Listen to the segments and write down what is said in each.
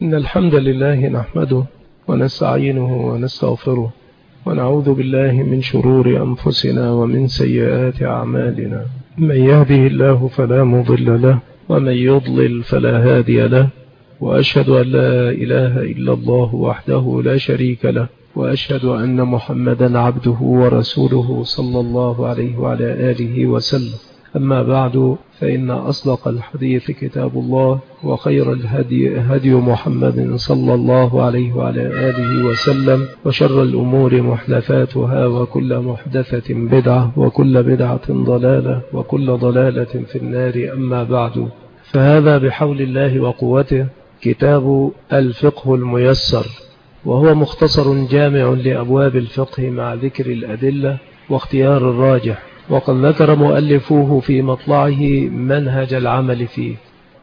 إن الحمد لله نحمده ونستعينه ونستغفره ونعوذ بالله من شرور أنفسنا ومن سيئات أعمالنا. من يهده الله فلا مضل له ومن يضلل فلا هادي له، وأشهد أن لا إله إلا الله وحده لا شريك له، وأشهد أن محمدا عبده ورسوله صلى الله عليه وعلى آله وسلم. أما بعد، فإن أصدق الحديث كتاب الله، وخير الهدي هدي محمد صلى الله عليه وعلى آله وسلم، وشر الأمور محدثاتها، وكل محدثة بدعة، وكل بدعة ضلالة، وكل ضلالة في النار. أما بعد، فهذا بحول الله وقوته كتاب الفقه الميسر، وهو مختصر جامع لأبواب الفقه مع ذكر الأدلة واختيار الراجح. وقد ذكر مؤلفوه في مطلعه منهج العمل فيه،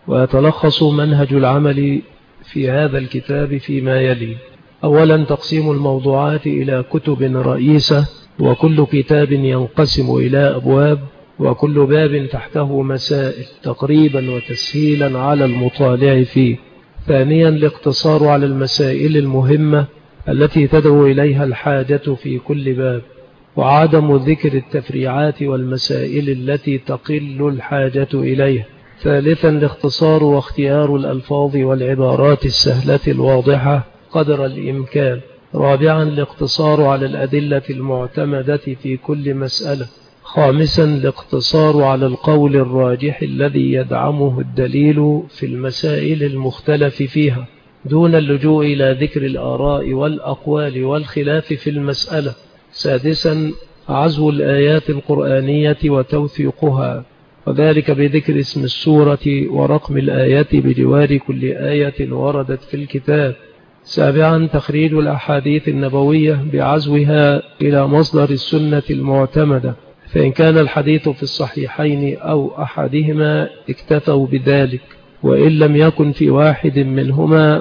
ويتلخص منهج العمل في هذا الكتاب فيما يلي: أولا، تقسيم الموضوعات إلى كتب رئيسة، وكل كتاب ينقسم إلى أبواب، وكل باب تحته مسائل تقريبا وتسهيلا على المطالع فيه. ثانيا، الاقتصار على المسائل المهمة التي تدعو إليها الحاجة في كل باب، وعدم ذكر التفريعات والمسائل التي تقل الحاجة إليها. ثالثا، الاختصار واختيار الألفاظ والعبارات السهلة الواضحة قدر الإمكان. رابعا، الاقتصار على الأدلة المعتمدة في كل مسألة. خامسا، الاقتصار على القول الراجح الذي يدعمه الدليل في المسائل المختلف فيها، دون اللجوء إلى ذكر الآراء والأقوال والخلاف في المسألة. سادسا، عزو الآيات القرآنية وتوثيقها، وذلك بذكر اسم السورة ورقم الآية بجوار كل آية وردت في الكتاب. سابعا، تخريج الأحاديث النبوية بعزوها إلى مصدر السنة المعتمدة، فإن كان الحديث في الصحيحين أو أحدهما اكتفوا بذلك، وإن لم يكن في واحد منهما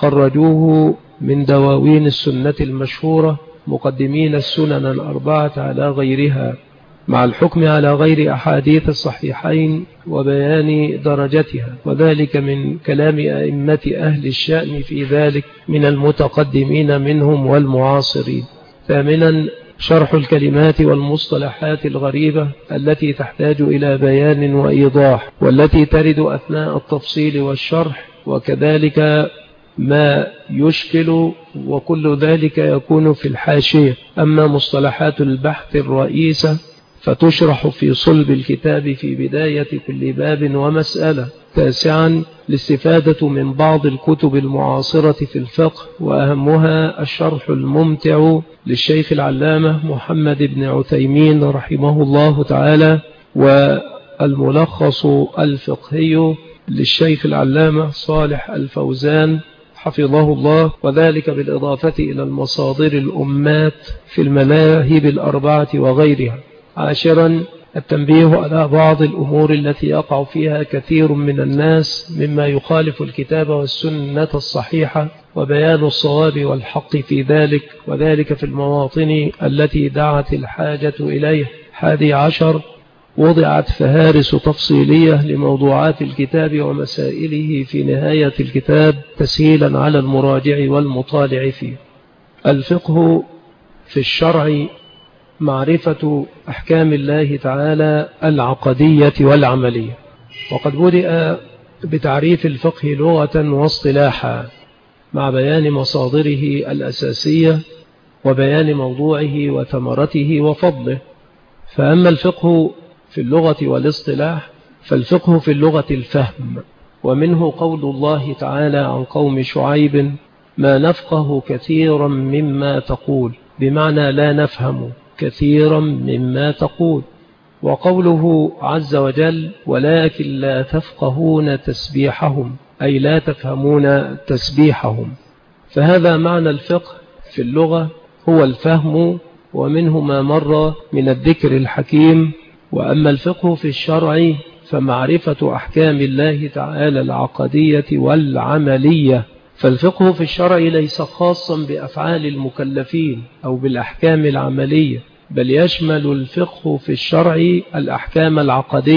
خرجوه من دواوين السنة المشهورة، مقدمين السنن الأربعة على غيرها، مع الحكم على غير أحاديث الصحيحين وبيان درجتها، وذلك من كلام أئمة أهل الشأن في ذلك من المتقدمين منهم والمعاصرين. ثامنا، شرح الكلمات والمصطلحات الغريبة التي تحتاج إلى بيان وإيضاح، والتي ترد أثناء التفصيل والشرح، وكذلك ما يشكل، وكل ذلك يكون في الحاشية. أما مصطلحات البحث الرئيسة فتشرح في صلب الكتاب في بداية كل باب ومسألة. تاسعا، الاستفادة من بعض الكتب المعاصرة في الفقه، وأهمها الشرح الممتع للشيخ العلامة محمد بن عثيمين رحمه الله تعالى، والملخص الفقهي للشيخ العلامة صالح الفوزان حفظه الله، وذلك بالإضافة إلى المصادر الأمات في المذاهب الأربعة وغيرها. عاشرا، التنبيه على بعض الأمور التي يقع فيها كثير من الناس مما يخالف الكتاب والسنة الصحيحة، وبيان الصواب والحق في ذلك، وذلك في المواطن التي دعت الحاجة إليه. 11، وضعت فهارس تفصيلية لموضوعات الكتاب ومسائله في نهاية الكتاب تسهيلا على المراجع والمطالع فيه. الفقه في الشرع معرفة أحكام الله تعالى العقدية والعملية. وقد بدأ بتعريف الفقه لغة واصطلاحا، مع بيان مصادره الأساسية وبيان موضوعه وثمرته وفضله. فأما الفقه في اللغة والاصطلاح، فالفقه في اللغة الفهم، ومنه قول الله تعالى عن قوم شعيب: ما نفقه كثيرا مما تقول، بمعنى لا نفهم كثيرا مما تقول. وقوله عز وجل: ولكن لا تفقهون تسبيحهم، أي لا تفهمون تسبيحهم. فهذا معنى الفقه في اللغة، هو الفهم، ومنه ما مر من الذكر الحكيم. وأما الفقه في الشرع فمعرفة أحكام الله تعالى العقدية والعملية. فالفقه في الشرع ليس خاصا بأفعال المكلفين أو بالأحكام العملية، بل يشمل الفقه في الشرع الأحكام العقدية،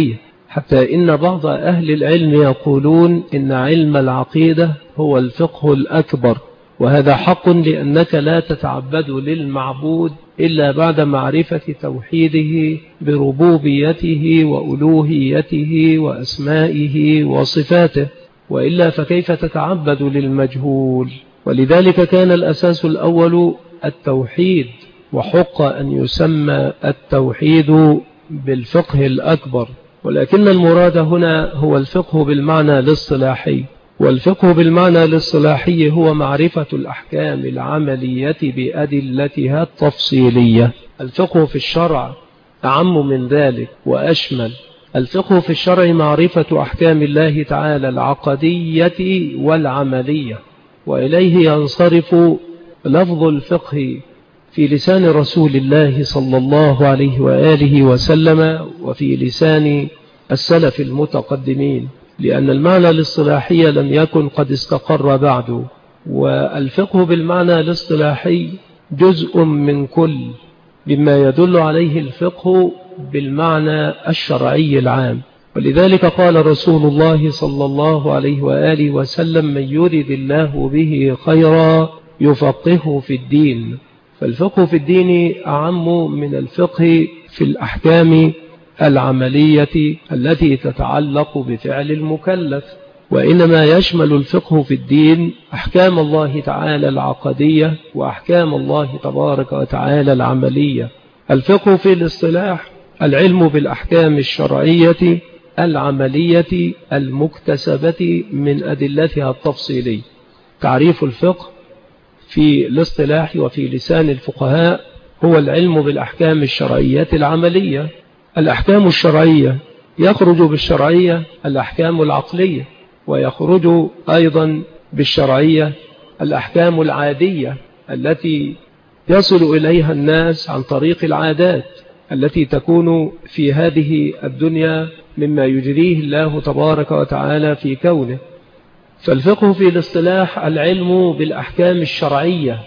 حتى إن بعض أهل العلم يقولون إن علم العقيدة هو الفقه الأكبر، وهذا حق لأنك لا تتعبد للمعبود إلا بعد معرفة توحيده بربوبيته وألوهيته وأسمائه وصفاته، وإلا فكيف تتعبد للمجهول؟ ولذلك كان الأساس الأول التوحيد، وحق أن يسمى التوحيد بالفقه الأكبر، ولكن المراد هنا هو الفقه بالمعنى الاصطلاحي، والفقه بالمعنى الاصطلاحي هو معرفة الأحكام العملية بأدلتها التفصيلية. الفقه في الشرع أعم من ذلك وأشمل. الفقه في الشرع معرفة أحكام الله تعالى العقدية والعملية، وإليه ينصرف لفظ الفقه في لسان رسول الله صلى الله عليه وآله وسلم وفي لسان السلف المتقدمين، لأن المعنى الاصطلاحي لم يكن قد استقر بعد، والفقه بالمعنى الاصطلاحي جزء من كل بما يدل عليه الفقه بالمعنى الشرعي العام. ولذلك قال رسول الله صلى الله عليه وآله وسلم: من يرد الله به خيرا يفقهه في الدين. فالفقه في الدين أعم من الفقه في الأحكام العملية التي تتعلق بفعل المكلف، وإنما يشمل الفقه في الدين أحكام الله تعالى العقدية وأحكام الله تبارك وتعالى العملية. الفقه في الاصطلاح العلم بالأحكام الشرعية العملية المكتسبة من أدلتها التفصيلية. تعريف الفقه في الاصطلاح وفي لسان الفقهاء هو العلم بالأحكام الشرعية العملية. الأحكام الشرعية يخرج بالشرعية الأحكام العقلية، ويخرج أيضا بالشرعية الأحكام العادية التي يصل إليها الناس عن طريق العادات التي تكون في هذه الدنيا مما يجريه الله تبارك وتعالى في كونه. فالفقه في الاصطلاح العلم بالأحكام الشرعية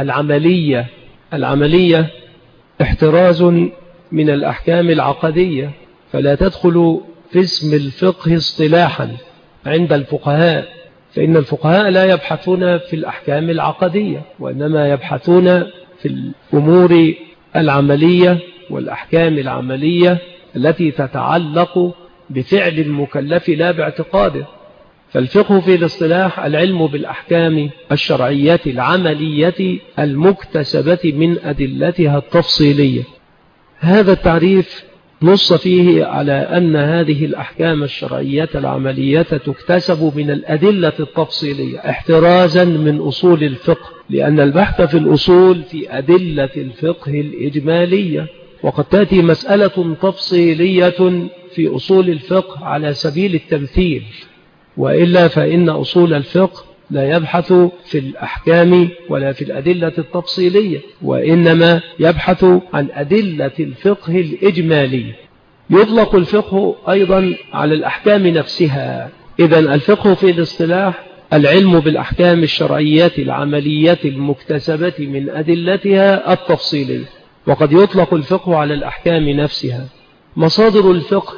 العملية احتراز من الأحكام العقدية، فلا تدخل في اسم الفقه اصطلاحا عند الفقهاء، فإن الفقهاء لا يبحثون في الأحكام العقدية، وإنما يبحثون في الأمور العملية والأحكام العملية التي تتعلق بفعل المكلف لا باعتقاده. فالفقه في الاصطلاح العلم بالأحكام الشرعية العملية المكتسبة من أدلتها التفصيلية. هذا التعريف نص فيه على أن هذه الأحكام الشرعية العملية تكتسب من الأدلة التفصيلية احترازا من أصول الفقه، لأن البحث في الأصول في أدلة الفقه الإجمالية، وقد تأتي مسألة تفصيلية في أصول الفقه على سبيل التمثيل، وإلا فإن أصول الفقه لا يبحث في الأحكام ولا في الأدلة التفصيلية، وإنما يبحث عن أدلة الفقه الإجمالية. يطلق الفقه أيضا على الأحكام نفسها. إذن الفقه في الاصطلاح العلم بالأحكام الشرعية العملية المكتسبة من أدلتها التفصيلية، وقد يطلق الفقه على الأحكام نفسها. مصادر الفقه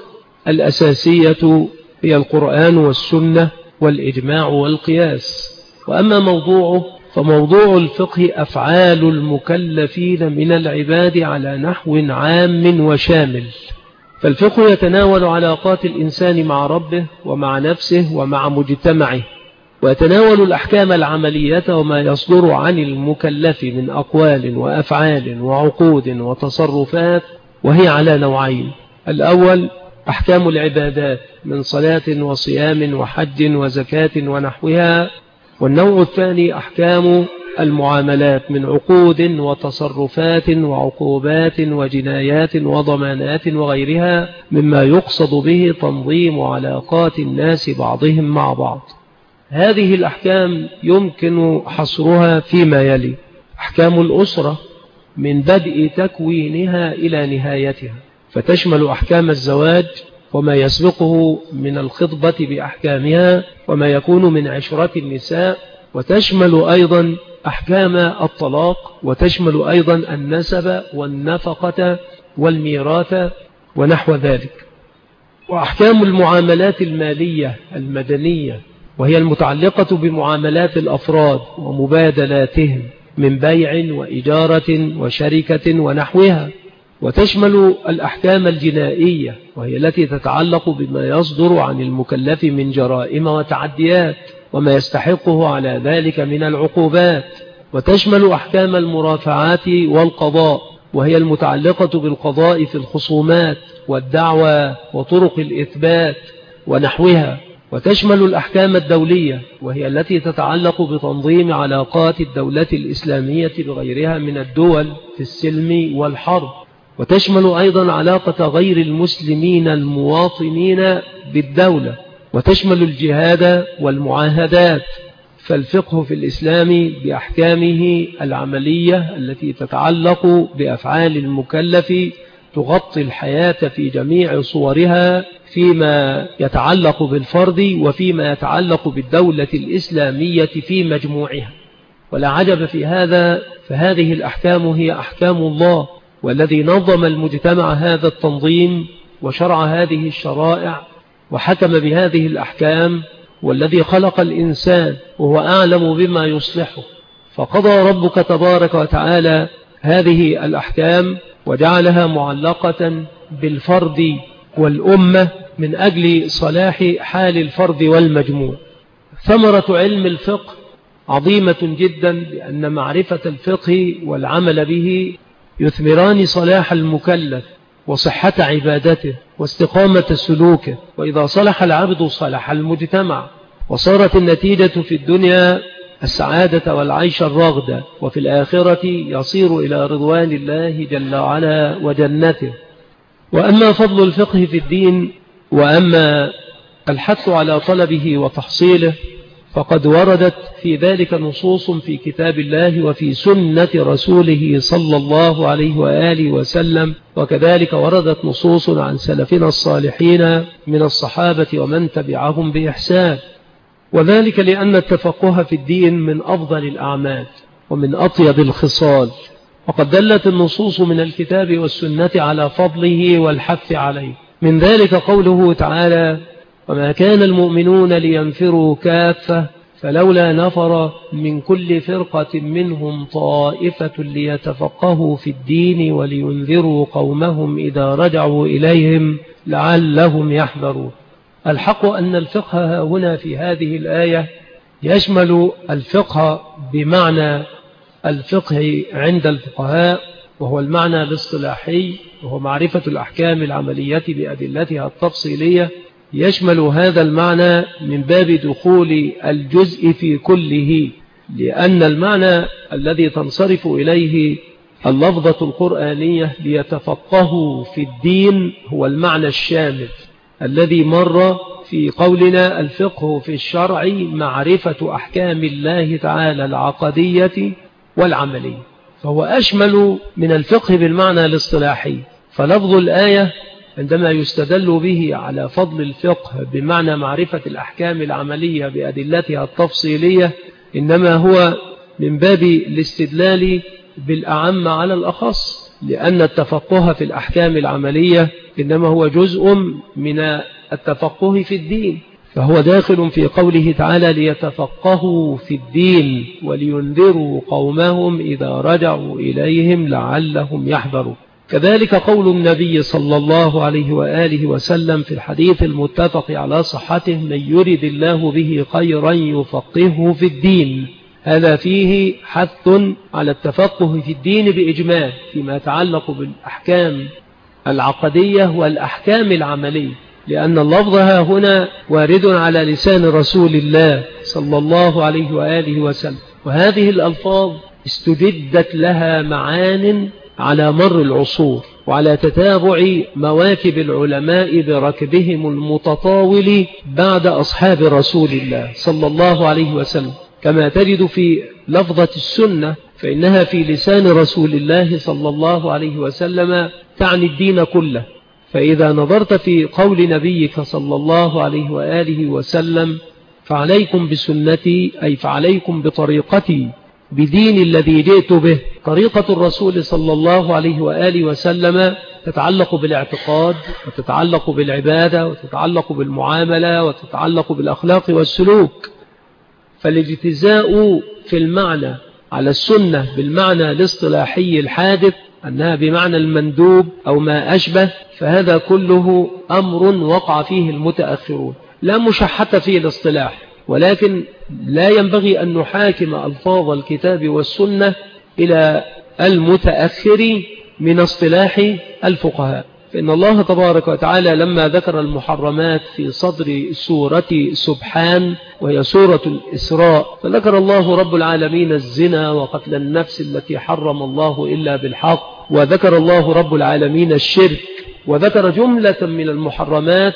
الأساسية هي القرآن والسنة والإجماع والقياس، وأما موضوعه فموضوع الفقه أفعال المكلفين من العباد على نحو عام وشامل. فالفقه يتناول علاقات الإنسان مع ربه ومع نفسه ومع مجتمعه، ويتناول الأحكام العملية وما يصدر عن المكلف من أقوال وأفعال وعقود وتصرفات، وهي على نوعين: الأول أحكام العبادات من صلاة وصيام وحج وزكاة ونحوها، والنوع الثاني أحكام المعاملات من عقود وتصرفات وعقوبات وجنايات وضمانات وغيرها مما يقصد به تنظيم علاقات الناس بعضهم مع بعض. هذه الأحكام يمكن حصرها فيما يلي: أحكام الأسرة من بدء تكوينها إلى نهايتها، فتشمل أحكام الزواج وما يسبقه من الخطبة بأحكامها وما يكون من عشرة النساء، وتشمل أيضا أحكام الطلاق، وتشمل أيضا النسب والنفقة والميراث ونحو ذلك. وأحكام المعاملات المالية المدنية، وهي المتعلقة بمعاملات الأفراد ومبادلاتهم من بيع وإجارة وشركة ونحوها. وتشمل الأحكام الجنائية، وهي التي تتعلق بما يصدر عن المكلف من جرائم وتعديات وما يستحقه على ذلك من العقوبات. وتشمل أحكام المرافعات والقضاء، وهي المتعلقة بالقضاء في الخصومات والدعوى وطرق الإثبات ونحوها. وتشمل الأحكام الدولية، وهي التي تتعلق بتنظيم علاقات الدولة الإسلامية بغيرها من الدول في السلم والحرب. وتشمل أيضا علاقة غير المسلمين المواطنين بالدولة. وتشمل الجهاد والمعاهدات. فالفقه في الإسلام بأحكامه العملية التي تتعلق بأفعال المكلف تغطي الحياة في جميع صورها، فيما يتعلق بالفرد وفيما يتعلق بالدولة الإسلامية في مجموعها. ولا عجب في هذا، فهذه الأحكام هي أحكام الله، والذي نظم المجتمع هذا التنظيم وشرع هذه الشرائع وحكم بهذه الأحكام، والذي خلق الإنسان وهو أعلم بما يصلحه. فقضى ربك تبارك وتعالى هذه الأحكام وجعلها معلقة بالفرد والأمة من أجل صلاح حال الفرد والمجموع. ثمرة علم الفقه عظيمة جدا، لأن معرفة الفقه والعمل به يثمران صلاح المكلف وصحة عبادته واستقامة سلوكه. وإذا صلح العبد صلح المجتمع، وصارت النتيجة في الدنيا السعادة والعيش الرغدة، وفي الآخرة يصير إلى رضوان الله جل وعلا وجنته. وأما فضل الفقه في الدين، وأما الحث على طلبه وتحصيله، فقد وردت في ذلك نصوص في كتاب الله وفي سنة رسوله صلى الله عليه وآله وسلم، وكذلك وردت نصوص عن سلفنا الصالحين من الصحابة ومن تبعهم بإحسان. وذلك لأن التفقه في الدين من أفضل الأعمال ومن أطيب الخصال، وقد دلت النصوص من الكتاب والسنة على فضله والحث عليه. من ذلك قوله تعالى: وما كان المؤمنون لينفروا كافة فلولا نفر من كل فرقة منهم طائفة ليتفقهوا في الدين ولينذروا قومهم إذا رجعوا إليهم لعلهم يحذرون. الحق أن الفقه هنا في هذه الآية يشمل الفقه بمعنى الفقه عند الفقهاء، وهو المعنى الاصطلاحي، وهو معرفة الأحكام العملية بأدلتها التفصيلية. يشمل هذا المعنى من باب دخول الجزء في كله، لأن المعنى الذي تنصرف إليه اللفظة القرآنية ليتفقهوا في الدين هو المعنى الشامل الذي مر في قولنا الفقه في الشرع معرفة أحكام الله تعالى العقدية والعملية، فهو أشمل من الفقه بالمعنى الاصطلاحي. فلفظ الآية عندما يستدل به على فضل الفقه بمعنى معرفة الأحكام العملية بأدلتها التفصيلية، إنما هو من باب الاستدلال بالأعم على الأخص، لأن التفقه في الأحكام العملية إنما هو جزء من التفقه في الدين، فهو داخل في قوله تعالى: ليتفقهوا في الدين ولينذروا قومهم إذا رجعوا إليهم لعلهم يحذرون. كذلك قول النبي صلى الله عليه وآله وسلم في الحديث المتفق على صحته: من يرد الله به خيرا يفقهه في الدين. هذا فيه حث على التفقه في الدين بإجمال فيما يتعلق بالأحكام العقدية والأحكام العملية، لأن اللفظ هنا وارد على لسان رسول الله صلى الله عليه وآله وسلم، وهذه الألفاظ استجدت لها معان على مر العصور وعلى تتابع مواكب العلماء بركبهم المتطاول بعد أصحاب رسول الله صلى الله عليه وسلم، كما تجد في لفظة السنة، فإنها في لسان رسول الله صلى الله عليه وسلم تعني الدين كله. فإذا نظرت في قول نبيك صلى الله عليه وآله وسلم: فعليكم بسنتي، أي فعليكم بطريقتي، بدين الذي جئت به، طريقة الرسول صلى الله عليه وآله وسلم تتعلق بالاعتقاد وتتعلق بالعبادة وتتعلق بالمعاملة وتتعلق بالأخلاق والسلوك. فالاجتزاء في المعنى على السنة بالمعنى الاصطلاحي الحادث أنها بمعنى المندوب أو ما أشبه، فهذا كله أمر وقع فيه المتأخرون، لا مشحة فيه الاصطلاح، ولكن لا ينبغي أن نحاكم ألفاظ الكتاب والسنة إلى المتأخر من اصطلاح الفقهاء. فإن الله تبارك وتعالى لما ذكر المحرمات في صدر سورة سبحان وهي سورة الإسراء، فذكر الله رب العالمين الزنا وقتل النفس التي حرم الله إلا بالحق، وذكر الله رب العالمين الشرك، وذكر جملة من المحرمات.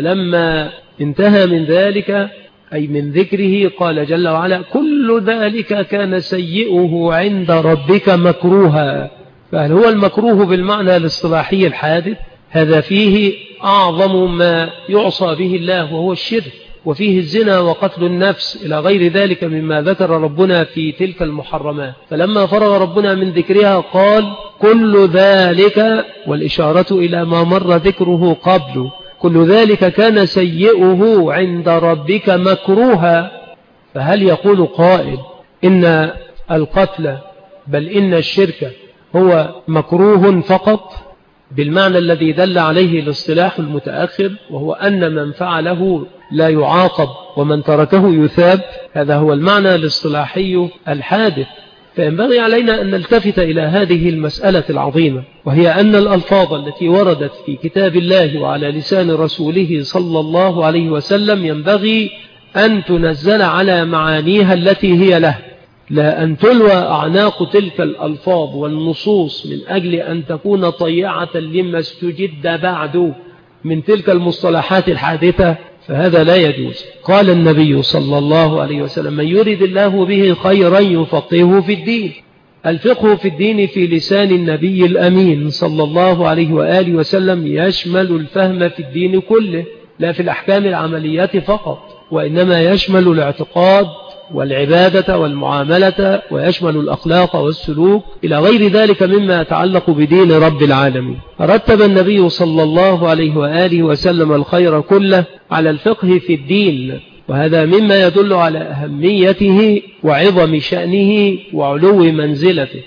فلما انتهى من ذلك أي من ذكره قال جل وعلا: كل ذلك كان سيئه عند ربك مكروها. فهل هو المكروه بالمعنى الاصطلاحي الحادث؟ هذا فيه أعظم ما يعصى به الله وهو الشرك، وفيه الزنا وقتل النفس إلى غير ذلك مما ذكر ربنا في تلك المحرمات. فلما فرغ ربنا من ذكرها قال: كل ذلك، والإشارة إلى ما مر ذكره قبل، كل ذلك كان سيئه عند ربك مكروها. فهل يقول قائل إن القتل بل إن الشرك هو مكروه فقط بالمعنى الذي دل عليه الاصطلاح المتأخر، وهو أن من فعله لا يعاقب ومن تركه يثاب؟ هذا هو المعنى الاصطلاحي الحادث. فينبغي علينا أن نلتفت إلى هذه المسألة العظيمة، وهي أن الألفاظ التي وردت في كتاب الله وعلى لسان رسوله صلى الله عليه وسلم ينبغي أن تنزل على معانيها التي هي له، لا أن تلوى أعناق تلك الألفاظ والنصوص من أجل أن تكون طيعة لما استجد بعد من تلك المصطلحات الحادثة، فهذا لا يجوز. قال النبي صلى الله عليه وسلم: من يرد الله به خيرا يفقهه في الدين. الفقه في الدين في لسان النبي الأمين صلى الله عليه وآله وسلم يشمل الفهم في الدين كله، لا في الأحكام العملية فقط، وإنما يشمل الاعتقاد والعبادة والمعاملة، ويشمل الأخلاق والسلوك إلى غير ذلك مما يتعلق بدين رب العالمين. رتب النبي صلى الله عليه وآله وسلم الخير كله على الفقه في الدين، وهذا مما يدل على أهميته وعظم شأنه وعلو منزلته.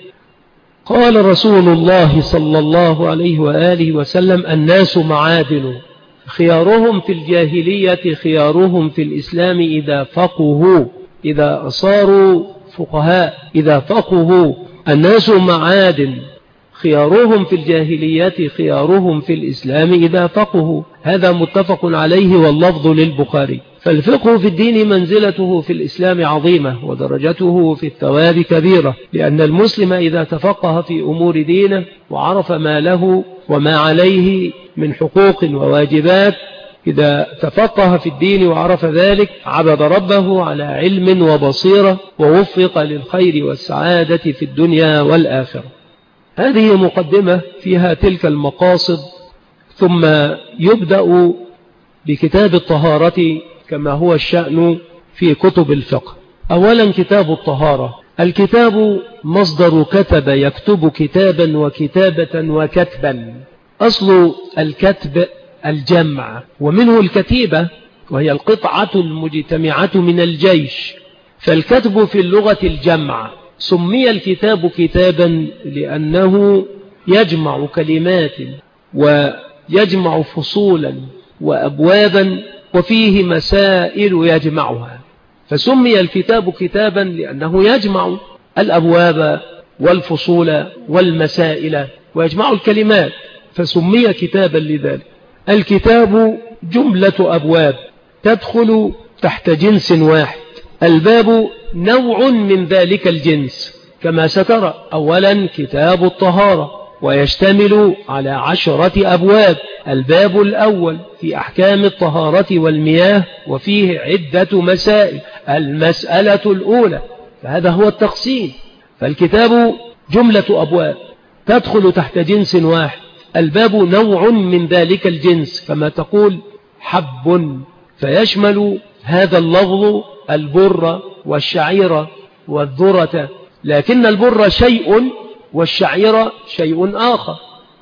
قال رسول الله صلى الله عليه وآله وسلم: الناس معادن، خيارهم في الجاهلية خيارهم في الإسلام إذا فقهوا، إذا صاروا فقهاء، إذا فقهوا. الناس معادن، خيارهم في الجاهلية خيارهم في الإسلام إذا فقهوا. هذا متفق عليه واللفظ للبخاري. فالفقه في الدين منزلته في الإسلام عظيمة، ودرجته في الثواب كبيرة، لأن المسلم إذا تفقه في أمور دينه وعرف ما له وما عليه من حقوق وواجبات، إذا تفقه في الدين وعرف ذلك عبد ربه على علم وبصيرة، ووفق للخير والسعادة في الدنيا والآخرة. هذه مقدمة فيها تلك المقاصد، ثم يبدأ بكتاب الطهارة كما هو الشأن في كتب الفقه. أولا كتاب الطهارة. الكتاب مصدر كتب يكتب كتابا وكتابة وكتبا. أصل الكتب الجمع، ومنه الكتيبة وهي القطعة المجتمعة من الجيش. فالكتب في اللغة الجمع. سمي الكتاب كتابا لأنه يجمع كلمات ويجمع فصولا وأبوابا وفيه مسائل يجمعها، فسمي الكتاب كتابا لأنه يجمع الأبواب والفصول والمسائل ويجمع الكلمات، فسمي كتابا لذلك. الكتاب جملة أبواب تدخل تحت جنس واحد. الباب نوع من ذلك الجنس كما سترى. أولا كتاب الطهارة، ويشتمل على 10 أبواب. الباب الأول في أحكام الطهارة والمياه، وفيه عدة مسائل. المسألة الأولى، فهذا هو التقسيم. فالكتاب جملة أبواب تدخل تحت جنس واحد. الباب نوع من ذلك الجنس، كما تقول حب، فيشمل هذا اللفظ البر والشعير والذرة، لكن البر شيء والشعير شيء آخر.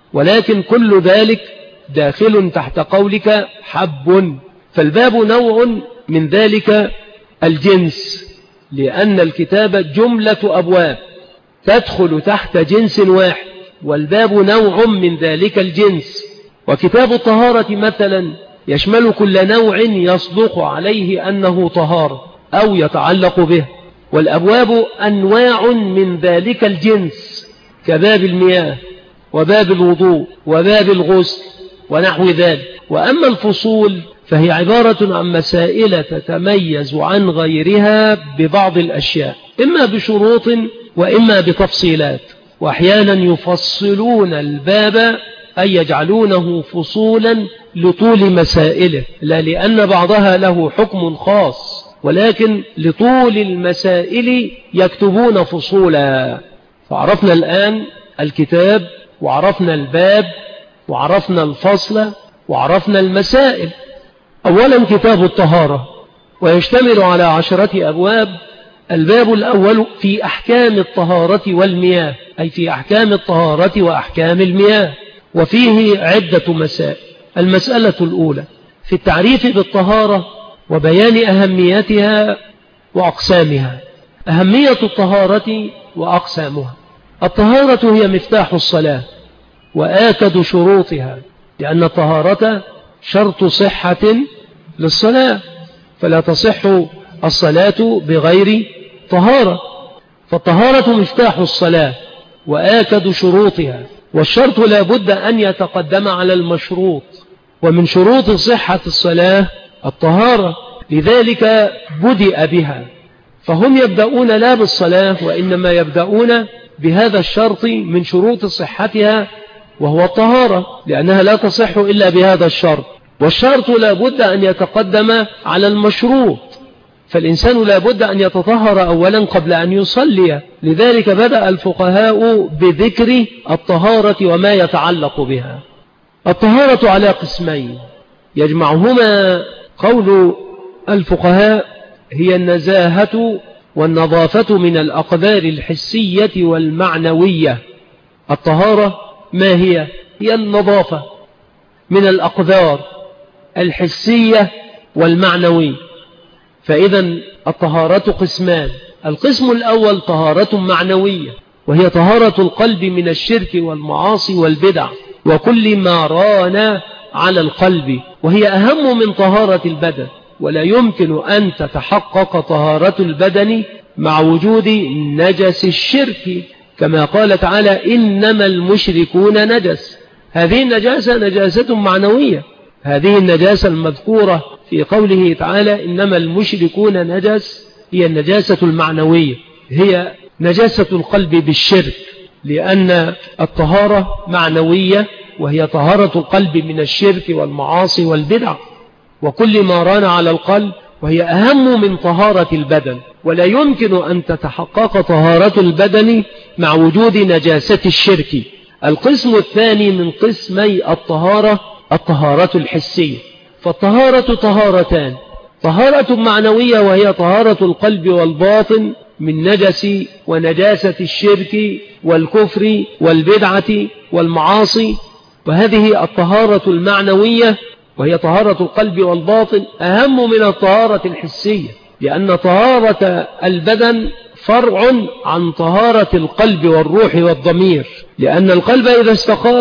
ولكن كل ذلك داخل تحت قولك حب. فالباب نوع من ذلك الجنس، لأن الكتاب جملة أبواب تدخل تحت جنس واحد، والباب نوع من ذلك الجنس. وكتاب الطهارة مثلا يشمل كل نوع يصدق عليه أنه طهارة أو يتعلق به، والأبواب أنواع من ذلك الجنس كباب المياه وباب الوضوء وباب الغسل ونحو ذلك. وأما الفصول فهي عبارة عن مسائل تتميز عن غيرها ببعض الأشياء، إما بشروط وإما بتفصيلات. وأحيانا يفصلون الباب أي يجعلونه فصولا لطول مسائله، لا لأن بعضها له حكم خاص، ولكن لطول المسائل يكتبون فصولا. فعرفنا الآن الكتاب، وعرفنا الباب، وعرفنا الفصل، وعرفنا المسائل. أولا كتاب الطهارة، ويشتمل على 10 أبواب. الباب الأول في أحكام الطهارة والمياه، أي في أحكام الطهارة وأحكام المياه، وفيه عدة مسائل. المسألة الأولى في التعريف بالطهارة وبيان أهميتها وأقسامها. أهمية الطهارة وأقسامها: الطهارة هي مفتاح الصلاة وآكد شروطها، لأن الطهارة شرط صحة للصلاة، فلا تصح الصلاة بغير طهارة. فالطهارة مفتاح الصلاة وآكد شروطها، والشرط لا بد أن يتقدم على المشروط، ومن شروط صحة الصلاة الطهارة، لذلك بدأ بها. فهم يبدأون لا بالصلاة، وإنما يبدأون بهذا الشرط من شروط صحتها، وهو الطهارة، لأنها لا تصح إلا بهذا الشرط، والشرط لا بد أن يتقدم على المشروط. فالإنسان لا بد أن يتطهر أولا قبل أن يصلي، لذلك بدأ الفقهاء بذكر الطهارة وما يتعلق بها. الطهارة على قسمين يجمعهما قول الفقهاء: هي النزاهة والنظافة من الأقدار الحسية والمعنوية. الطهارة ما هي؟ هي النظافة من الأقدار الحسية والمعنوية. فإذا الطهارة قسمان: القسم الأول طهارة معنوية، وهي طهارة القلب من الشرك والمعاصي والبدع وكل ما ران على القلب، وهي أهم من طهارة البدن، ولا يمكن أن تتحقق طهارة البدن مع وجود نجس الشرك، كما قال تعالى: إنما المشركون نجس. هذه النجاسة نجاسة معنوية، هذه النجاسة المذكورة في قوله تعالى إنما المشركون نجس هي النجاسة المعنوية، هي نجاسة القلب بالشرك، لأن الطهارة معنوية، وهي طهارة القلب من الشرك والمعاصي والبدع وكل ما ران على القلب، وهي أهم من طهارة البدن، ولا يمكن أن تتحقق طهارة البدن مع وجود نجاسة الشرك. القسم الثاني من قسمي الطهارة الحسية. فالطهارة طهارتان: طهارة معنوية وهي طهارة القلب والباطن من نجس ونجاسة الشرك والكفر والبدعة والمعاصي، وهذه الطهارة المعنوية وهي طهارة القلب والباطن أهم من الطهارة الحسية، لأن طهارة البدن فرع عن طهارة القلب والروح والضمير، لأن القلب إذا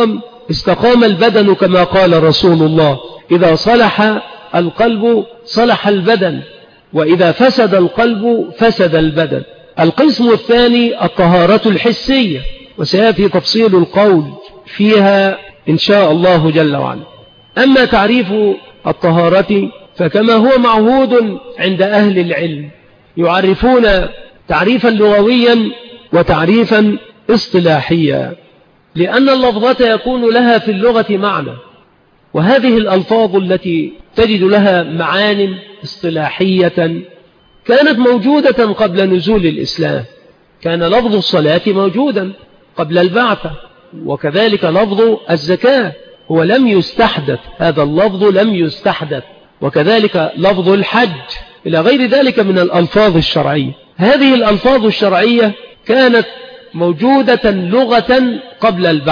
استقام البدن، كما قال رسول الله: إذا صلح القلب صلح البدن، وإذا فسد القلب فسد البدن. القسم الثاني الطهارة الحسية، وسيأتي تفصيل القول فيها إن شاء الله جل وعلا. أما تعريف الطهارة فكما هو معهود عند أهل العلم، يعرفون تعريفا لغويا وتعريفا اصطلاحيا، لأن اللفظة يكون لها في اللغة معنى، وهذه الألفاظ التي تجد لها معان اصطلاحية كانت موجودة قبل نزول الإسلام. كان لفظ الصلاة موجودا قبل البعثة، وكذلك لفظ الزكاة هو لم يستحدث، هذا اللفظ لم يستحدث، وكذلك لفظ الحج إلى غير ذلك من الألفاظ الشرعية. هذه الألفاظ الشرعية كانت موجودة لغة قبل البعث،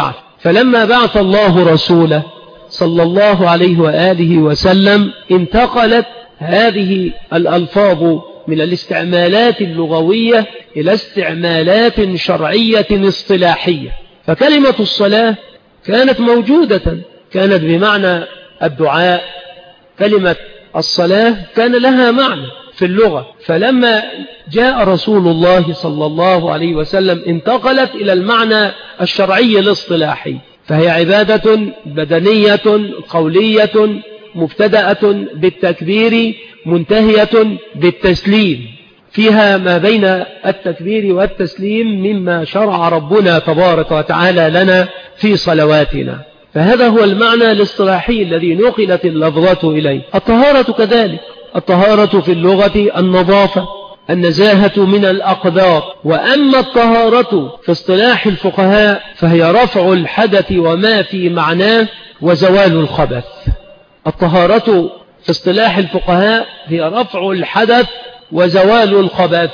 فلما بعث الله رسوله صلى الله عليه وآله وسلم انتقلت هذه الألفاظ من الاستعمالات اللغوية إلى استعمالات شرعية اصطلاحية. فكلمة الصلاة كانت موجودة، كانت بمعنى الدعاء. كلمة الصلاة كان لها معنى في اللغة، فلما جاء رسول الله صلى الله عليه وسلم انتقلت إلى المعنى الشرعي الاصطلاحي، فهي عبادة بدنية قولية مبتدأة بالتكبير منتهية بالتسليم، فيها ما بين التكبير والتسليم مما شرع ربنا تبارك وتعالى لنا في صلواتنا. فهذا هو المعنى الاصطلاحي الذي نقلت اللفظة إليه. الطهارة كذلك، الطهارة في اللغة النظافة، النزاهة من الأقذار. وأما الطهارة في اصطلاح الفقهاء فهي رفع الحدث وما في معناه وزوال الخبث. الطهارة في اصطلاح الفقهاء هي رفع الحدث وزوال الخبث.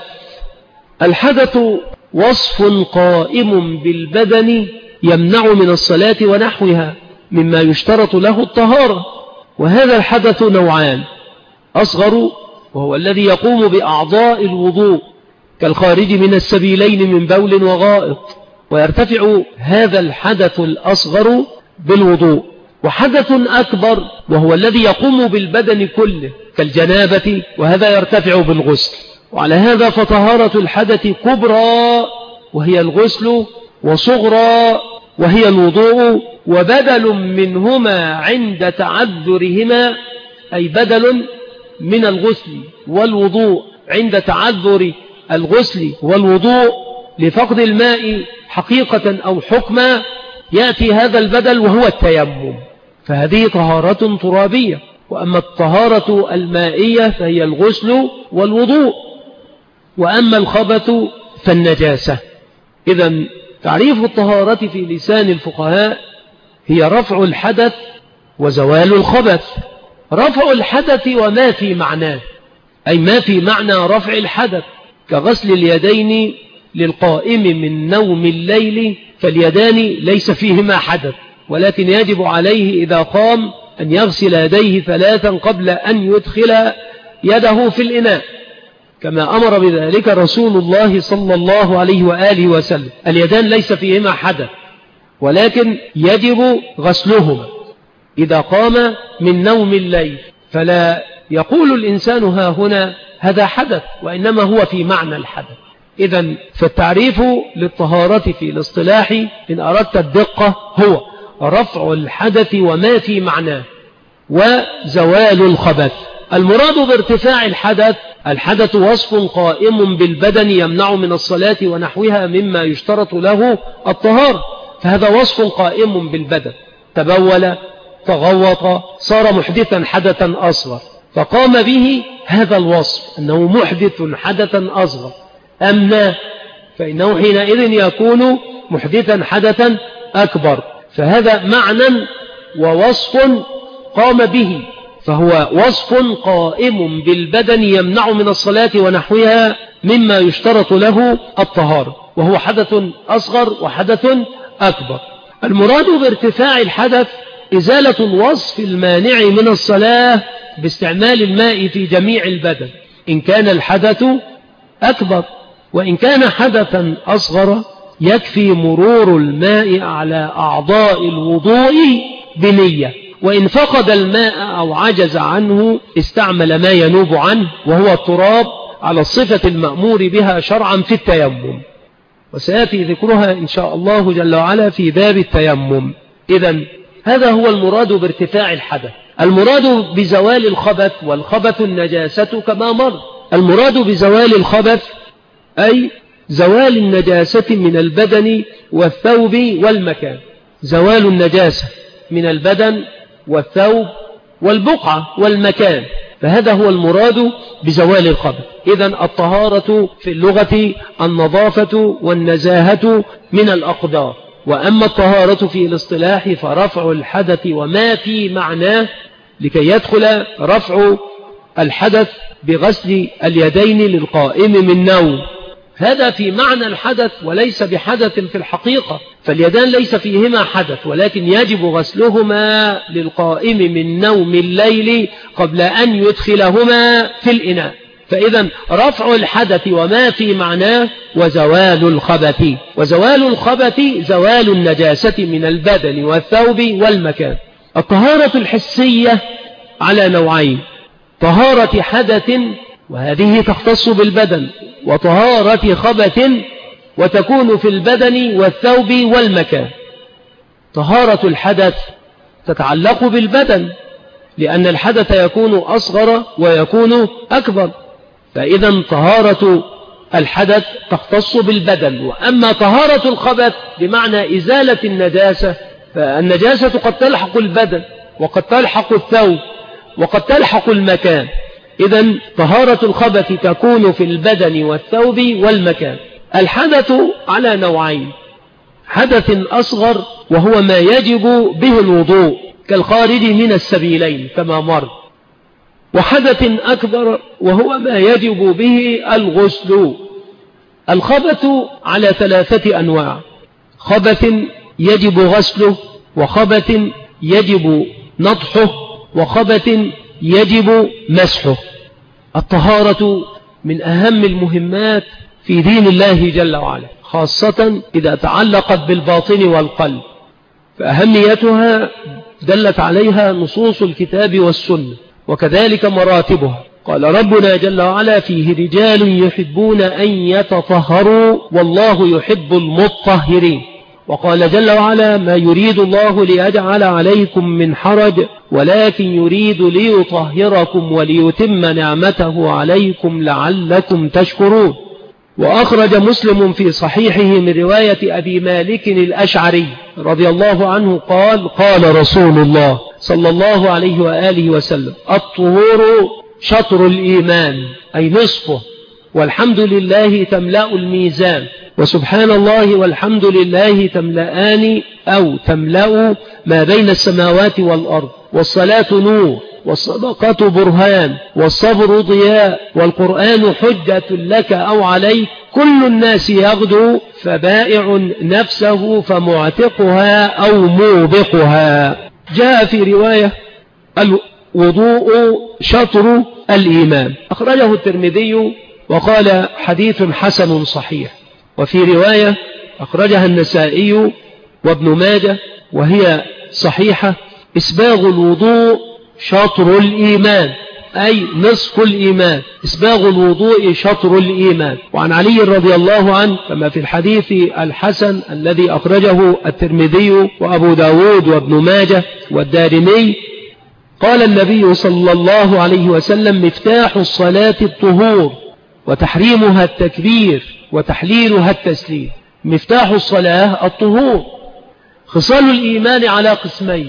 الحدث وصف قائم بالبدن يمنع من الصلاة ونحوها مما يشترط له الطهارة. وهذا الحدث نوعان: أصغر وهو الذي يقوم بأعضاء الوضوء كالخارج من السبيلين من بول وغائط، ويرتفع هذا الحدث الأصغر بالوضوء. وحدث أكبر وهو الذي يقوم بالبدن كله كالجنابة، وهذا يرتفع بالغسل. وعلى هذا فطهارة الحدث كبرى وهي الغسل، وصغرى وهي الوضوء، وبدل منهما عند تعذرهما، أي بدل من الغسل والوضوء عند تعذر الغسل والوضوء لفقد الماء حقيقة أو حكما، يأتي هذا البدل وهو التيمم، فهذه طهارة ترابية. وأما الطهارة المائية فهي الغسل والوضوء. وأما الخبث فالنجاسة. إذن تعريف الطهارة في لسان الفقهاء هي رفع الحدث وزوال الخبث. رفع الحدث وما في معناه، أي ما في معنى رفع الحدث، كغسل اليدين للقائم من نوم الليل، فاليدان ليس فيهما حدث، ولكن يجب عليه إذا قام أن يغسل يديه 3 قبل أن يدخل يده في الإناء، كما أمر بذلك رسول الله صلى الله عليه وآله وسلم. اليدان ليس فيهما حدث، ولكن يجب غسلهما إذا قام من نوم الليل، فلا يقول الإنسان ها هنا هذا حدث، وإنما هو في معنى الحدث. إذن فالتعريف للطهارة في الاصطلاح إن أردت الدقة هو رفع الحدث وما في معناه وزوال الخبث. المراد بارتفاع الحدث: الحدث وصف قائم بالبدن يمنع من الصلاة ونحوها مما يشترط له الطهارة، فهذا وصف قائم بالبدن، تبول، تغوط، صار محدثا حدثا أصغر، فقام به هذا الوصف أنه محدث حدثا أصغر. أما فإنه حينئذ يكون محدثا حدثا أكبر، فهذا معنى ووصف قام به، فهو وصف قائم بالبدن يمنع من الصلاة ونحوها مما يشترط له الطهارة، وهو حدث أصغر وحدث أكبر. المراد بارتفاع الحدث إزالة الوصف المانع من الصلاة باستعمال الماء في جميع البدن إن كان الحدث أكبر، وإن كان حدثا أصغر يكفي مرور الماء على أعضاء الوضوء بنية، وإن فقد الماء أو عجز عنه استعمل ما ينوب عنه وهو التراب على الصفة المأمور بها شرعا في التيمم، وسيأتي ذكرها إن شاء الله جل وعلا في باب التيمم. إذن هذا هو المراد بارتفاع الحدث. المراد بزوال الخبث، والخبث النجاسة كما مر. المراد بزوال الخبث أي زوال النجاسة من البدن والثوب والمكان، زوال النجاسة من البدن والثوب والبقعة والمكان، فهذا هو المراد بزوال الخبث. إذن الطهارة في اللغة النظافة والنزاهة من الأقدار. وأما الطهارة في الاصطلاح فرفع الحدث وما في معناه، لكي يدخل رفع الحدث بغسل اليدين للقائم من نوم، هذا في معنى الحدث وليس بحدث في الحقيقة، فاليدان ليس فيهما حدث، ولكن يجب غسلهما للقائم من نوم الليل قبل أن يدخلهما في الإناء. فإذا رفع الحدث وما في معناه وزوال الخبث، وزوال الخبث زوال النجاسة من البدن والثوب والمكان. الطهارة الحسية على نوعين: طهارة حدث وهذه تختص بالبدن، وطهارة خبث وتكون في البدن والثوب والمكان. طهارة الحدث تتعلق بالبدن، لأن الحدث يكون أصغر ويكون أكبر، فإذا طهارة الحدث تختص بالبدن. وأما طهارة الخبث بمعنى إزالة النجاسة، فالنجاسة قد تلحق البدن وقد تلحق الثوب وقد تلحق المكان. إذن طهارة الخبث تكون في البدن والثوب والمكان. الحدث على نوعين: حدث أصغر وهو ما يجب به الوضوء كالخارج من السبيلين كما مر، وحدث أكبر وهو ما يجب به الغسل. الخبث على 3 أنواع: خبث يجب غسله، وخبث يجب نضحه، وخبث يجب مسحه. الطهارة من أهم المهمات في دين الله جل وعلا، خاصة إذا تعلقت بالباطن والقلب، فأهميتها دلت عليها نصوص الكتاب والسنة، وكذلك مراتبها. قال ربنا جل وعلا: فيه رجال يحبون أن يتطهروا والله يحب المطهرين. وقال جل وعلا: ما يريد الله ليجعل عليكم من حرج ولكن يريد ليطهركم وليتم نعمته عليكم لعلكم تشكرون. وأخرج مسلم في صحيحه من رواية أبي مالك الأشعري رضي الله عنه قال: قال رسول الله صلى الله عليه وآله وسلم: الطهور شطر الإيمان، أي نصفه، والحمد لله تملأ الميزان، وسبحان الله والحمد لله تملأان أو تملأ ما بين السماوات والأرض، والصلاة نور، والصدقة برهان، والصبر ضياء، والقرآن حجة لك أو عليك، كل الناس يغدو فبائع نفسه فمعتقها أو موبقها. جاء في رواية: الوضوء شطر الإيمان، أخرجه الترمذي وقال: حديث حسن صحيح. وفي رواية أخرجها النسائي وابن ماجه وهي صحيحة: إسباغ الوضوء شطر الإيمان، أي نصف الإيمان. إسباغ الوضوء شطر الإيمان. وعن علي رضي الله عنه كما في الحديث الحسن الذي أخرجه الترمذي وأبو داود وابن ماجه والدارمي، قال النبي صلى الله عليه وسلم: مفتاح الصلاة الطهور، وتحريمها التكبير، وتحليلها التسليم. مفتاح الصلاة الطهور. خصال الإيمان على قسمين: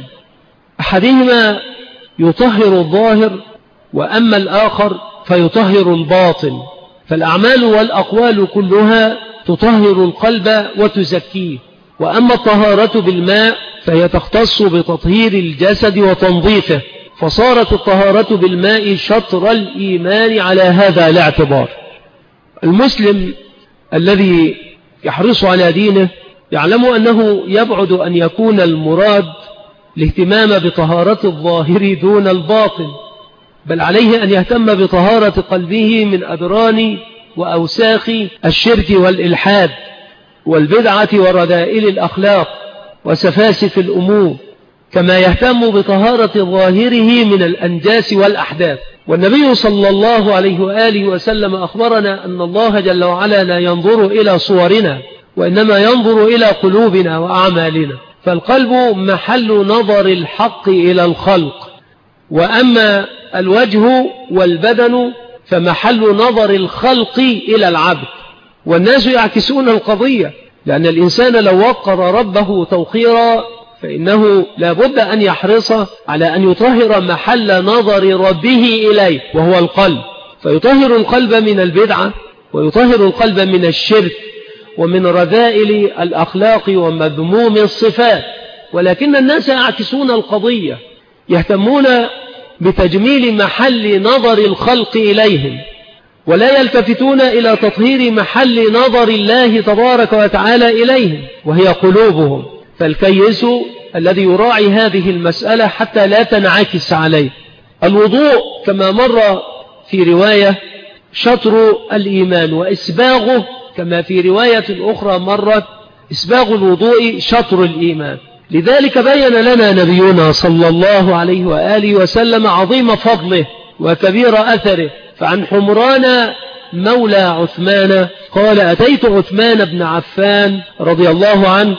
أحدهما يطهر الظاهر، وأما الآخر فيطهر الباطن. فالأعمال والأقوال كلها تطهر القلب وتزكيه. وأما الطهارة بالماء فهي تختص بتطهير الجسد وتنظيفه، فصارت الطهارة بالماء شطر الإيمان على هذا الاعتبار. المسلم الذي يحرص على دينه يعلم أنه يبعد أن يكون المراد الاهتمام بطهارة الظاهر دون الباطن، بل عليه أن يهتم بطهارة قلبه من أدران وأوساخ الشرك والإلحاد والبدعة ورذائل الأخلاق وسفاسف الأمور، كما يهتم بطهارة ظاهره من الأنجاس والأحداث. والنبي صلى الله عليه وآله وسلم أخبرنا أن الله جل وعلا لا ينظر إلى صورنا، وإنما ينظر إلى قلوبنا وأعمالنا. فالقلب محل نظر الحق إلى الخلق، وأما الوجه والبدن فمحل نظر الخلق إلى العبد. والناس يعكسون القضية، لأن الإنسان لو وقر ربه توقيرا فإنه لابد أن يحرص على أن يطهر محل نظر ربه إليه وهو القلب، فيطهر القلب من البدعة، ويطهر القلب من الشرك ومن رذائل الأخلاق ومذموم الصفات. ولكن الناس يعكسون القضية، يهتمون بتجميل محل نظر الخلق إليهم، ولا يلتفتون إلى تطهير محل نظر الله تبارك وتعالى إليهم وهي قلوبهم. فالكيس الذي يراعي هذه المسألة حتى لا تنعكس عليه. الوضوء كما مر في رواية شطر الإيمان، وإسباغه كما في رواية أخرى مرت إسباغ الوضوء شطر الإيمان. لذلك بين لنا نبينا صلى الله عليه وآله وسلم عظيم فضله وكبير أثره. فعن حمران مولى عثمان قال: أتيت عثمان بن عفان رضي الله عنه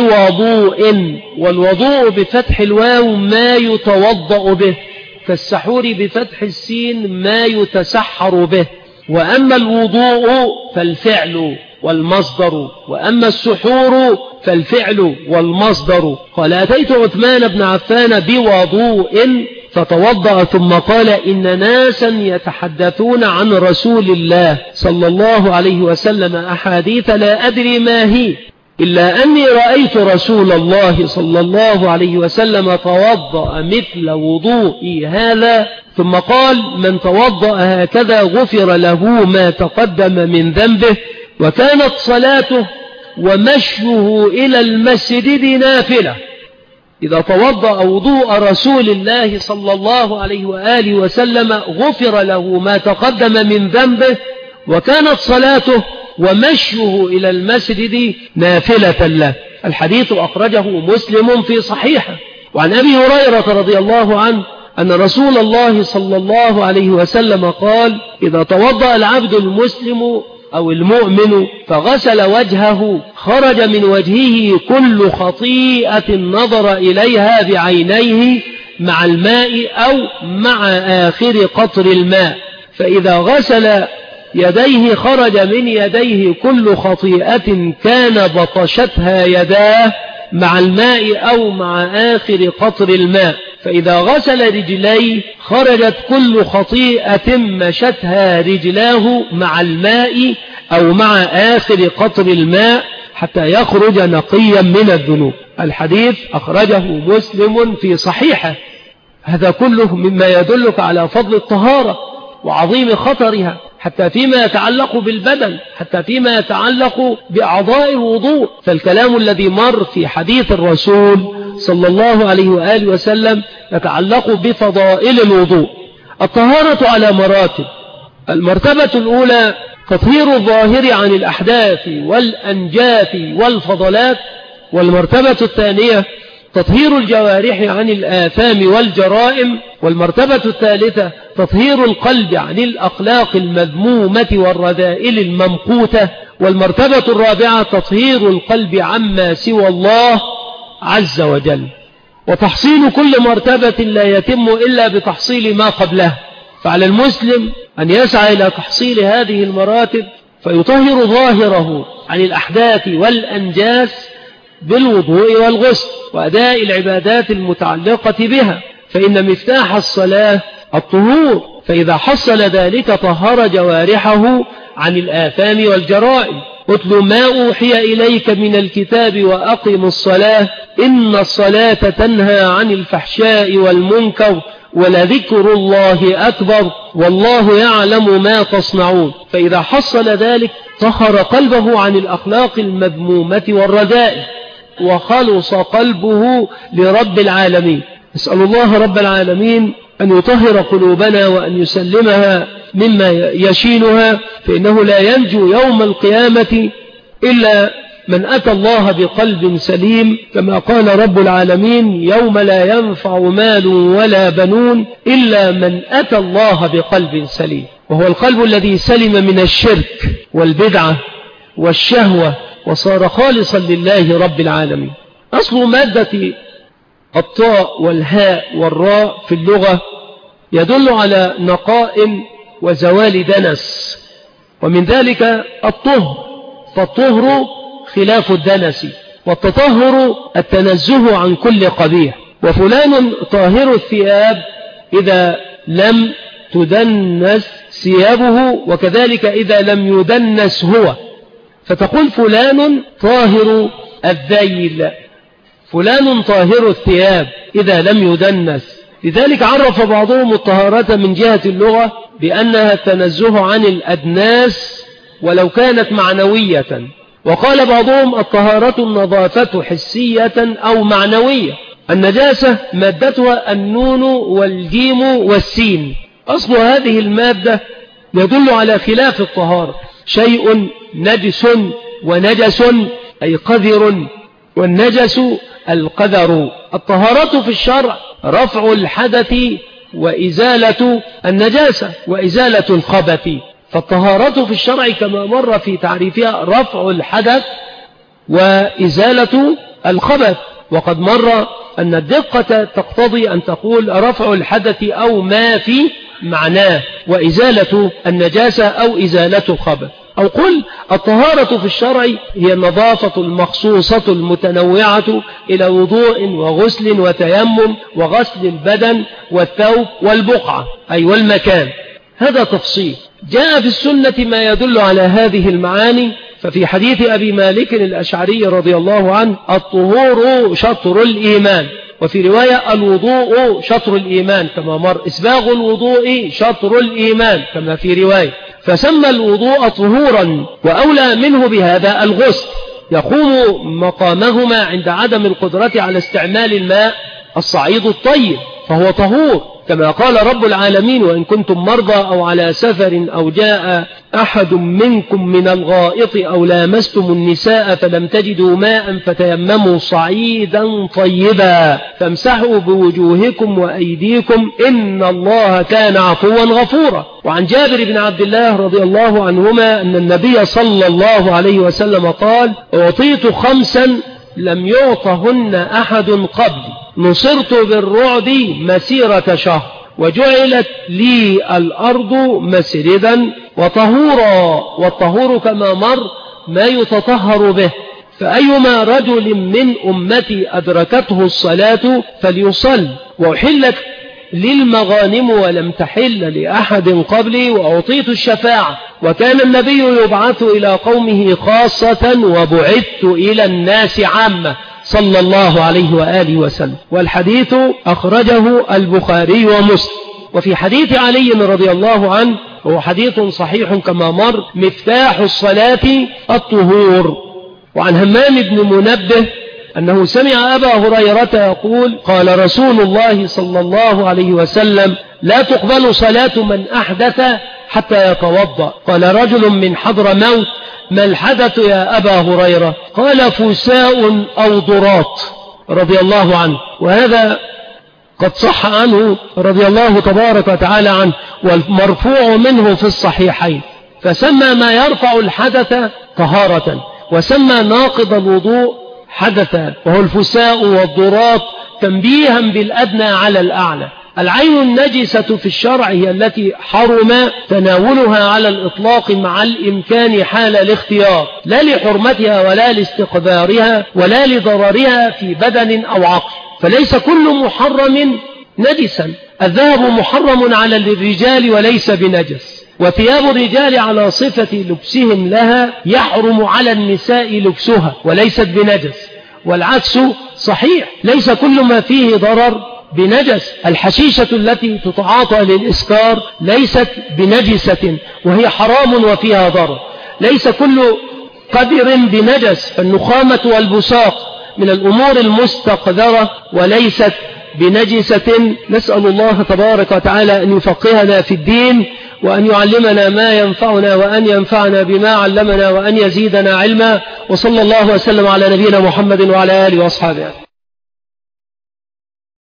بوضوء، والوضوء بفتح الواو ما يتوضأ به، كالسحور بفتح السين ما يتسحر به. وأما الوضوء فالفعل والمصدر، وأما السحور فالفعل والمصدر. قال: أتيت عثمان بن عفان بوضوء فتوضأ ثم قال: إن ناسا يتحدثون عن رسول الله صلى الله عليه وسلم أحاديث لا أدري ما هي، إلا أني رأيت رسول الله صلى الله عليه وسلم توضأ مثل وضوئي هذا، ثم قال: من توضأ هكذا غفر له ما تقدم من ذنبه، وكانت صلاته ومشيه إلى المسجد نافلة. إذا توضأ وضوء رسول الله صلى الله عليه وآله وسلم غفر له ما تقدم من ذنبه، وكانت صلاته ومشيه إلى المسجد نافلة له. الحديث أخرجه مسلم في صحيحه. وعن أبي هريرة رضي الله عنه أن رسول الله صلى الله عليه وسلم قال: إذا توضأ العبد المسلم أو المؤمن فغسل وجهه خرج من وجهه كل خطيئة نظر إليها بعينيه مع الماء أو مع آخر قطر الماء، فإذا غسل يديه خرج من يديه كل خطيئة كان بطشتها يداه مع الماء أو مع آخر قطر الماء، فإذا غسل رجليه خرجت كل خطيئة مشتها رجلاه مع الماء أو مع آخر قطر الماء حتى يخرج نقيا من الذنوب. الحديث أخرجه مسلم في صحيحه. هذا كله مما يدلك على فضل الطهارة وعظيم خطرها، حتى فيما يتعلق بالبدن، حتى فيما يتعلق بأعضاء الوضوء. فالكلام الذي مر في حديث الرسول صلى الله عليه وآله وسلم يتعلق بفضائل الوضوء. الطهارة على مراتب. المرتبة الأولى تطهير الظاهر عن الأحداث والأنجاف والفضلات، والمرتبة الثانية تطهير الجوارح عن الآثام والجرائم، والمرتبة الثالثة تطهير القلب عن الأخلاق المذمومة والرذائل الممقوتة، والمرتبة الرابعة تطهير القلب عما سوى الله عز وجل. وتحصيل كل مرتبة لا يتم إلا بتحصيل ما قبله، فعلى المسلم أن يسعى إلى تحصيل هذه المراتب فيطهر ظاهره عن الأحداث والأنجاس بالوضوء والغسل وأداء العبادات المتعلقة بها، فإن مفتاح الصلاة الطهور، فإذا حصل ذلك طهر جوارحه عن الآثام والجرائم. اتل ما أوحي إليك من الكتاب وأقم الصلاة إن الصلاة تنهى عن الفحشاء والمنكر ولذكر الله أكبر والله يعلم ما تصنعون. فإذا حصل ذلك طهر قلبه عن الأخلاق المذمومة والرذائل وخلص قلبه لرب العالمين. نسأل الله رب العالمين أن يطهر قلوبنا وأن يسلمها مما يشينها، فإنه لا ينجو يوم القيامة إلا من أتى الله بقلب سليم، كما قال رب العالمين: يوم لا ينفع مال ولا بنون إلا من أتى الله بقلب سليم، وهو القلب الذي سلم من الشرك والبدعة والشهوة وصار خالصا لله رب العالمين. أصل مادة الطاء والهاء والراء في اللغة يدل على نقاء وزوال دنس، ومن ذلك الطهر، فالطهر خلاف الدنس، والتطهر التنزه عن كل قبيح. وفلان طاهر الثياب إذا لم تدنس ثيابه، وكذلك إذا لم يدنس هو، فتقول فلان طاهر الذيل، فلان طاهر الثياب إذا لم يدنس. لذلك عرف بعضهم الطهارة من جهة اللغة بأنها التنزه عن الأدناس ولو كانت معنوية. وقال بعضهم الطهارة النظافة حسية أو معنوية. النجاسة مادتها النون والجيم والسين. أصل هذه المادة يدل على خلاف الطهارة. شيء نجس ونجس أي قذر، والنجس القذر. الطهارة في الشرع رفع الحدث وإزالة النجاسة وإزالة الخبث. فالطهارة في الشرع كما مر في تعريفها رفع الحدث وإزالة الخبث. وقد مر أن الدقة تقتضي أن تقول رفع الحدث أو ما في معناه، وإزالة النجاسة أو إزالة الخبث. أو قل الطهارة في الشرع هي النظافة المخصوصة المتنوعة إلى وضوء وغسل وتيمم وغسل البدن والثوب والبقعة أي والمكان. هذا تفصيل. جاء في السنة ما يدل على هذه المعاني. ففي حديث أبي مالك الأشعري رضي الله عنه الطهور شطر الإيمان، وفي رواية الوضوء شطر الإيمان كما مر، إسباغ الوضوء شطر الإيمان كما في رواية. فسمى الوضوء طهورا، وأولى منه بهذا الغسل يقوم مقامهما عند عدم القدرة على استعمال الماء الصعيد الطيب، فهو طهور كما قال رب العالمين وإن كنتم مرضى أو على سفر أو جاء أحد منكم من الغائط أو لامستم النساء فلم تجدوا ماء فتيمموا صعيدا طيبا فامسحوا بوجوهكم وأيديكم إن الله كان عفوا غفورا. وعن جابر بن عبد الله رضي الله عنهما أن النبي صلى الله عليه وسلم قال أعطيت 5 لم يعطهن أحد قبلي، نصرت بالرعب مسيرة شهر، وجعلت لي الأرض مسردا وطهورا. والطهور كما مر ما يتطهر به. فأيما رجل من أمتي أدركته الصلاة فليصل. وأحلت للمغانم ولم تحل لأحد قبلي، وأعطيت الشفاعة. وكان النبي يبعث إلى قومه خاصة وبعثت إلى الناس عامة صلى الله عليه وآله وسلم. والحديث أخرجه البخاري ومسلم. وفي حديث علي رضي الله عنه هو حديث صحيح كما مر مفتاح الصلاة الطهور. وعن همام بن منبه أنه سمع أبا هريرة يقول قال رسول الله صلى الله عليه وسلم لا تقبل صلاة من أحدث حتى يتوضأ. قال رجل من حضرموت ما الحدث يا أبا هريرة؟ قال فساء أو ضراط رضي الله عنه. وهذا قد صح عنه رضي الله تبارك وتعالى عنه، والمرفوع منه في الصحيحين. فسمى ما يرفع الحدث طهارة، وسمى ناقض الوضوء حدثا، وهو الفساء والضراط تنبيها بالأدنى على الأعلى. العين النجسة في الشرع هي التي حرم تناولها على الإطلاق مع الإمكان حال الاختيار، لا لحرمتها ولا لاستقذارها ولا لضررها في بدن أو عقل. فليس كل محرم نجسا. الذهب محرم على الرجال وليس بنجس، وثياب الرجال على صفة لبسهم لها يحرم على النساء لبسها وليست بنجس. والعكس صحيح، ليس كل ما فيه ضرر بنجس. الحشيشة التي تتعاطى للإسكار ليست بنجسة وهي حرام وفيها ضرر. ليس كل قدر بنجس، فالنخامة والبساق من الأمور المستقذرة وليست بنجسة. نسأل الله تبارك وتعالى أن يفقهنا في الدين، وأن يعلمنا ما ينفعنا، وأن ينفعنا بما علمنا، وأن يزيدنا علما. وصلى الله وسلم على نبينا محمد وعلى آله وأصحابه.